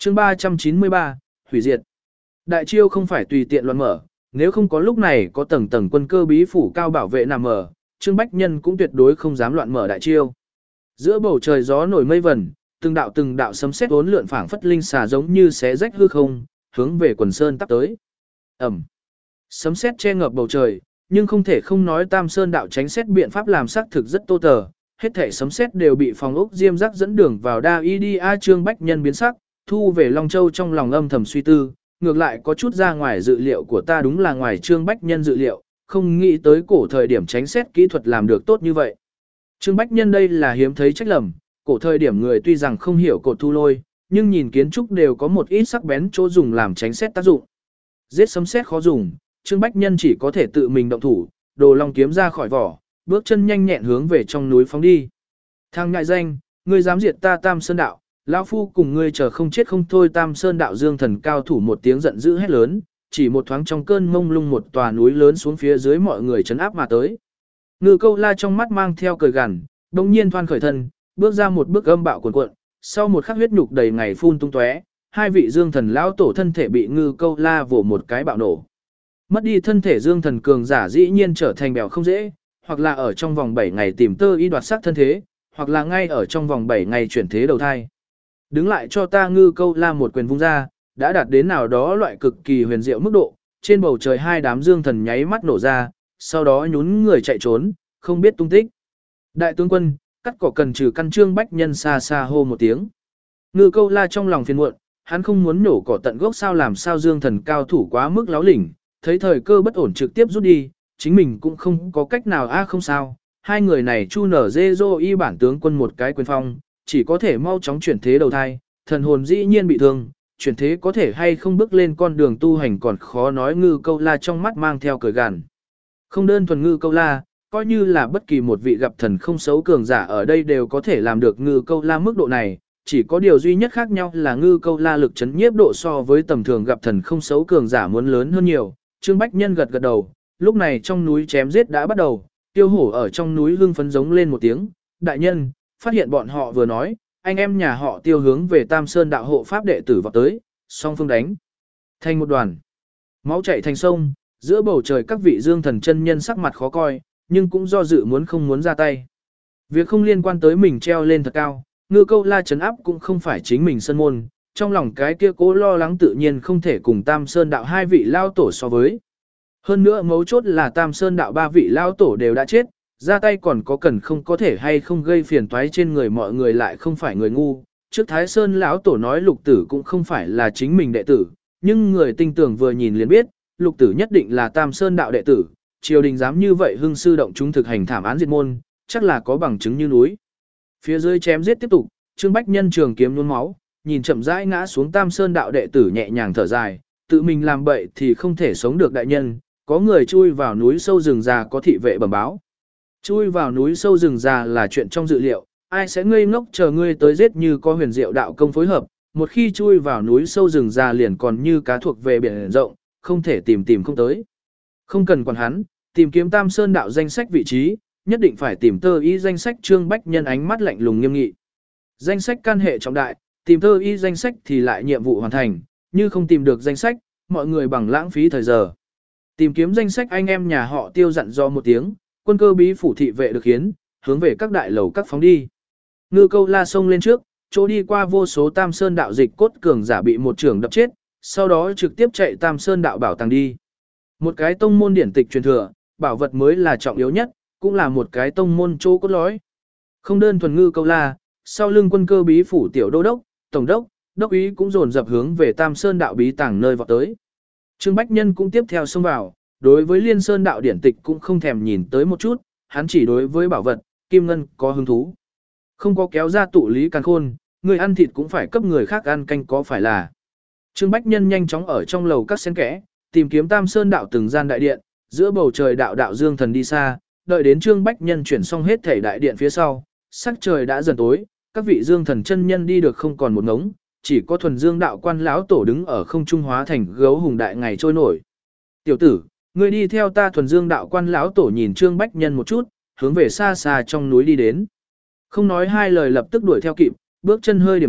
chương 393, hủy diệt. Đại chiêu không phải tùy tiện loạn mở, nếu không có lúc này có tầng tầng quân cơ bí phủ cao bảo vệ nằm ở, Trương Bách Nhân cũng tuyệt đối không dám loạn mở đại chiêu. Giữa bầu trời gió nổi mây vẩn, từng đạo sấm sét uốn lượn phảng phất linh xà giống như xé rách hư không, hướng về quần sơn tắp tới. Ầm. Sấm sét che ngập bầu trời, nhưng không thể không nói Tam Sơn đạo tránh xét biện pháp làm xác thực rất tô tờ, hết thảy sấm sét đều bị phòng ốc diêm rắc dẫn đường vào đa y đi a. Trương Bách Nhân biến sắc, thu về Long Châu trong lòng âm thầm suy tư, ngược lại có chút ra ngoài dự liệu của ta, đúng là ngoài Trương Bách Nhân dự liệu, không nghĩ tới cổ thời điểm tránh xét kỹ thuật làm được tốt như vậy. Trương Bách Nhân đây là hiếm thấy trách lầm, cổ thời điểm người tuy rằng không hiểu cột thu lôi, nhưng nhìn kiến trúc đều có một ít sắc bén chỗ dùng làm tránh xét tác dụng. Giết sấm sét khó dùng, Trương Bách Nhân chỉ có thể tự mình động thủ, đồ long kiếm ra khỏi vỏ, bước chân nhanh nhẹn hướng về trong núi phóng đi. Thằng ngại danh, ngươi dám diệt ta Tam Sơn đạo, lão phu cùng ngươi chờ không chết không thôi. Tam Sơn đạo Dương Thần cao thủ một tiếng giận dữ hét lớn, chỉ một thoáng trong cơn mông lung một tòa núi lớn xuống phía dưới mọi người trấn áp mà tới. Ngư Câu La trong mắt mang theo cười gằn, đồng nhiên thoăn khởi thân, bước ra một bước âm bạo cuồn cuộn, sau một khắc huyết nhục đầy ngày phun tung tóe, hai vị Dương Thần lão tổ thân thể bị Ngư Câu La vồ một cái bạo nổ. Mất đi thân thể Dương Thần cường giả dĩ nhiên trở thành bèo không dễ, hoặc là ở trong vòng 7 ngày tìm tơ y đoạt xác thân thế, hoặc là ngay ở trong vòng 7 ngày chuyển thế đầu thai. Đứng lại cho ta. Ngư Câu La một quyền vung ra, đã đạt đến nào đó loại cực kỳ huyền diệu mức độ, trên bầu trời hai đám Dương Thần nháy mắt nổ ra, sau đó nhún người chạy trốn, không biết tung tích. Đại tướng quân, cắt cỏ cần trừ căn. Trương Bách Nhân xa xa hô một tiếng. Ngư Câu La trong lòng phiền muộn, hắn không muốn nổ cỏ tận gốc, sao làm sao Dương Thần cao thủ quá mức láo lỉnh, thấy thời cơ bất ổn trực tiếp rút đi, chính mình cũng không có cách nào. Không sao, hai người này chu nở dê dô y bản tướng quân một cái quyền phong, chỉ có thể mau chóng chuyển thế đầu thai, thần hồn dĩ nhiên bị thương, chuyển thế có thể hay không bước lên con đường tu hành còn khó nói. Ngư Câu La trong mắt mang theo cười gằn. Không đơn thuần Ngư Câu La, coi như là bất kỳ một vị gặp thần không xấu cường giả ở đây đều có thể làm được Ngư Câu La mức độ này, chỉ có điều duy nhất khác nhau là Ngư Câu La lực chấn nhiếp độ so với tầm thường gặp thần không xấu cường giả muốn lớn hơn nhiều. Trương Bách Nhân gật gật đầu, lúc này trong núi chém giết đã bắt đầu, Tiêu Hổ ở trong núi hưng phấn giống lên một tiếng, đại nhân, phát hiện bọn họ vừa nói, anh em nhà họ Tiêu hướng về Tam Sơn đạo hộ pháp đệ tử vào tới, song phương đánh thành một đoàn, máu chảy thành sông. Giữa bầu trời các vị Dương Thần chân nhân sắc mặt khó coi, nhưng cũng do dự muốn không muốn ra tay. Việc không liên quan tới mình treo lên thật cao, Ngư Câu La trấn áp cũng không phải chính mình sân môn, trong lòng cái kia cố lo lắng tự nhiên không thể cùng Tam Sơn đạo hai vị lao tổ so với. Hơn nữa mấu chốt là Tam Sơn đạo ba vị lao tổ đều đã chết, ra tay còn có cần không có thể hay không gây phiền toái trên người mọi người lại không phải người ngu. Trước Thái Sơn lão tổ nói Lục Tử cũng không phải là chính mình đệ tử, nhưng người tinh tường vừa nhìn liền biết, Lục Tử nhất định là Tam Sơn đạo đệ tử, triều đình dám như vậy hưng sư động chúng thực hành thảm án diệt môn, chắc là có bằng chứng như núi. Phía dưới chém giết tiếp tục, Trương Bách Nhân trường kiếm nhuốm máu, nhìn chậm rãi ngã xuống Tam Sơn đạo đệ tử nhẹ nhàng thở dài, tự mình làm bậy thì không thể sống được đại nhân, có người chui vào núi sâu rừng già có thị vệ bẩm báo. Chui vào núi sâu rừng già là chuyện trong dự liệu, ai sẽ ngây ngốc chờ ngươi tới giết như có huyền diệu đạo công phối hợp, một khi chui vào núi sâu rừng già liền còn như cá thuộc về biển rộng, không thể tìm không tới. Không cần quản hắn, tìm kiếm Tam Sơn đạo danh sách vị trí, nhất định phải tìm tơ y danh sách. Trương Bách Nhân ánh mắt lạnh lùng nghiêm nghị. Danh sách can hệ trọng đại, tìm tơ y danh sách thì lại nhiệm vụ hoàn thành, như không tìm được danh sách, mọi người bằng lãng phí thời giờ. Tìm kiếm danh sách. Anh em nhà họ Tiêu dặn do một tiếng, quân cơ bí phủ thị vệ được hiến, hướng về các đại lầu các phóng đi. Ngư Câu La xông lên trước, chỗ đi qua vô số Tam Sơn đạo dịch cốt cường giả bị một trưởng đập chết, sau đó trực tiếp chạy Tam Sơn đạo bảo tàng đi. Một cái tông môn điển tịch truyền thừa, bảo vật mới là trọng yếu nhất, cũng là một cái tông môn chỗ cốt lõi. Không đơn thuần Ngư Câu La, sau lưng quân cơ bí phủ tiểu đô đốc, tổng đốc, đốc úy cũng dồn dập hướng về Tam Sơn đạo bí tàng nơi vọt tới. Trương Bách Nhân cũng tiếp theo xông vào, đối với Liên Sơn đạo điển tịch cũng không thèm nhìn tới một chút, hắn chỉ đối với bảo vật, kim ngân có hứng thú. Không có kéo ra tụ lý càn khôn, người ăn thịt cũng phải cấp người khác ăn canh có phải là. Trương Bách Nhân nhanh chóng ở trong lầu các xen kẽ, tìm kiếm Tam Sơn đạo từng gian đại điện, giữa bầu trời đạo đạo Dương Thần đi xa, đợi đến Trương Bách Nhân chuyển xong hết thể đại điện phía sau, sắc trời đã dần tối, các vị Dương Thần chân nhân đi được không còn một ngống, chỉ có thuần Dương đạo quan lão tổ đứng ở không trung hóa thành gấu hùng đại ngày trôi nổi. Tiểu tử, ngươi đi theo ta. Thuần Dương đạo quan lão tổ nhìn Trương Bách Nhân một chút, hướng về xa xa trong núi đi đến. Không nói hai lời lập tức đuổi theo kịp, bước chân hơi điểm nhẹ,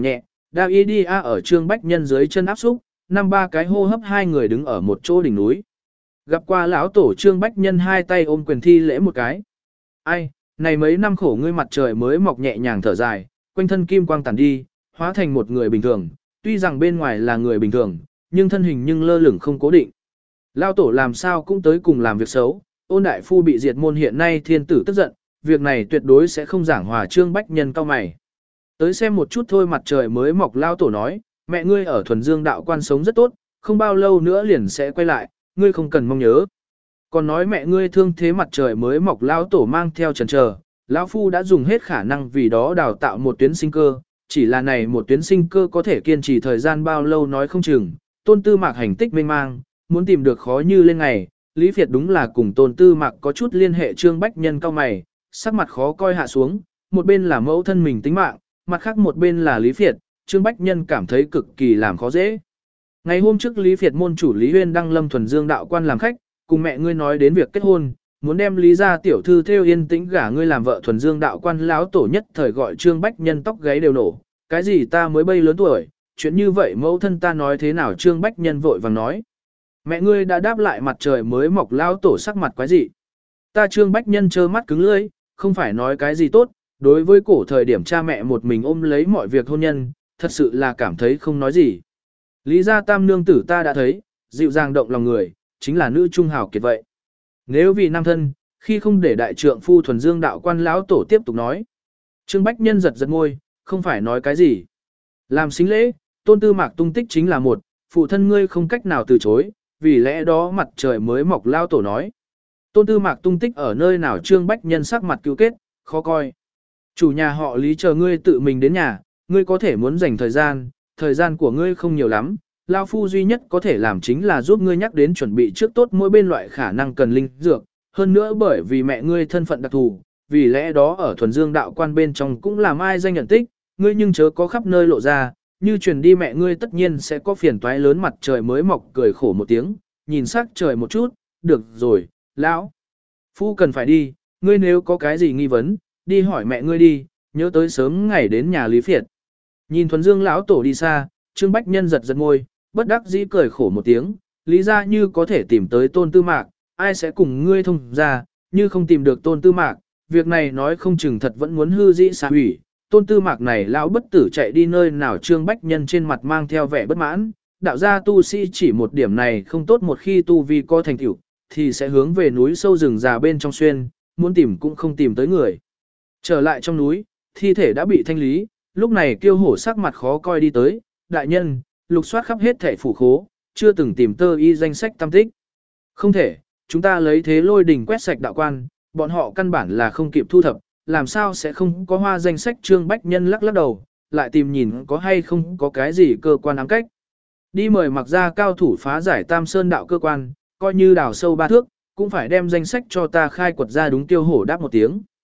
Đao y đi ở Trương Bách Nhân dưới chân áp xúc, năm ba cái hô hấp hai người đứng ở một chỗ đỉnh núi. Gặp qua lão tổ Trương Bách Nhân hai tay ôm quyền thi lễ một cái. Ai, này mấy năm khổ ngươi mặt trời mới mọc nhẹ nhàng thở dài, quanh thân kim quang tản đi, hóa thành một người bình thường, tuy rằng bên ngoài là người bình thường, nhưng thân hình nhưng lơ lửng không cố định. Lão tổ làm sao cũng tới cùng làm việc xấu, Ôn đại phu bị diệt môn hiện nay thiên tử tức giận, việc này tuyệt đối sẽ không giảng hòa. Trương Bách Nhân cao mày. Tới xem một chút thôi. Mặt trời mới mọc lão tổ nói, mẹ ngươi ở thuần dương đạo quan sống rất tốt, không bao lâu nữa liền sẽ quay lại, ngươi không cần mong nhớ. Còn nói mẹ ngươi thương thế. Mặt trời mới mọc lão tổ mang theo chần chờ, lão phu đã dùng hết khả năng vì đó đào tạo một tuyến sinh cơ, chỉ là này một tuyến sinh cơ có thể kiên trì thời gian bao lâu nói không chừng. Tôn Tư Mạc hành tích mênh mang, muốn tìm được khó như lên ngày. Lý Việt đúng là cùng Tôn Tư Mạc có chút liên hệ. Trương Bách Nhân cao mày, sắc mặt khó coi hạ xuống, một bên là mẫu thân mình tính mạng, mặt khác một bên là Lý Việt, Trương Bách Nhân cảm thấy cực kỳ làm khó dễ. Ngày hôm trước Lý Việt môn chủ Lý Huyên đăng lâm thuần dương đạo quan làm khách, cùng mẹ ngươi nói đến việc kết hôn, muốn đem Lý gia tiểu thư theo yên tĩnh gả ngươi làm vợ. Thuần dương đạo quan lão tổ nhất thời gọi Trương Bách Nhân tóc gáy đều nổ, cái gì ta mới bay lớn tuổi, chuyện như vậy mẫu thân ta nói thế nào? Trương Bách Nhân vội vàng nói. Mẹ ngươi đã đáp lại. Mặt trời mới mọc lão tổ sắc mặt quái dị. Ta Trương Bách Nhân trơ mắt cứng lưỡi, không phải nói cái gì tốt, đối với cổ thời điểm cha mẹ một mình ôm lấy mọi việc hôn nhân, thật sự là cảm thấy không nói gì. Lý gia tam nương tử ta đã thấy, dịu dàng động lòng người, chính là nữ trung hào kiệt vậy. Nếu vì nam thân, khi không để đại trượng phu thuần dương đạo quan lão tổ tiếp tục nói. Trương Bách Nhân giật giật môi, không phải nói cái gì. Làm xính lễ, Tôn Tư Mạc tung tích chính là một, phụ thân ngươi không cách nào từ chối, vì lẽ đó mặt trời mới mọc lão tổ nói. Tôn Tư Mạc tung tích ở nơi nào? Trương Bách Nhân sắc mặt cứu kết, khó coi. Chủ nhà họ Lý chờ ngươi tự mình đến nhà, ngươi có thể muốn dành thời gian của ngươi không nhiều lắm. Lão phu duy nhất có thể làm chính là giúp ngươi nhắc đến chuẩn bị trước tốt mỗi bên loại khả năng cần linh dược, hơn nữa bởi vì mẹ ngươi thân phận đặc thù, vì lẽ đó ở thuần dương đạo quan bên trong cũng làm ai danh nhận tích, ngươi nhưng chớ có khắp nơi lộ ra, như truyền đi mẹ ngươi tất nhiên sẽ có phiền toái lớn. Mặt trời mới mọc cười khổ một tiếng, nhìn sắc trời một chút, được rồi, lão phu cần phải đi, ngươi nếu có cái gì nghi vấn, đi hỏi mẹ ngươi đi, nhớ tới sớm ngày đến nhà Lý Phiệt. Nhìn thuần dương lão tổ đi xa, Trương Bách Nhân giật giật môi, bất đắc dĩ cười khổ một tiếng, lý ra như có thể tìm tới Tôn Tư Mạc, ai sẽ cùng ngươi thông ra, như không tìm được Tôn Tư Mạc, việc này nói không chừng thật vẫn muốn hư dĩ xả hủy. Tôn Tư Mạc này lão bất tử chạy đi nơi nào? Trương Bách Nhân trên mặt mang theo vẻ bất mãn, đạo gia tu sĩ chỉ một điểm này không tốt, một khi tu vi có thành tựu thì sẽ hướng về núi sâu rừng già bên trong xuyên, muốn tìm cũng không tìm tới người. Trở lại trong núi, thi thể đã bị thanh lý, lúc này Kiêu Hổ sắc mặt khó coi đi tới, đại nhân, lục soát khắp hết thảy phủ khố, chưa từng tìm tơ y danh sách tam tích. Không thể, chúng ta lấy thế lôi đình quét sạch đạo quan, bọn họ căn bản là không kịp thu thập, làm sao sẽ không có hoa danh sách? Trương Bách Nhân lắc lắc đầu, lại tìm nhìn có hay không có cái gì cơ quan ám cách. Đi mời mặc ra cao thủ phá giải Tam Sơn đạo cơ quan, coi như đào sâu 3 thước, cũng phải đem danh sách cho ta khai quật ra. Đúng. Kiêu Hổ đáp một tiếng.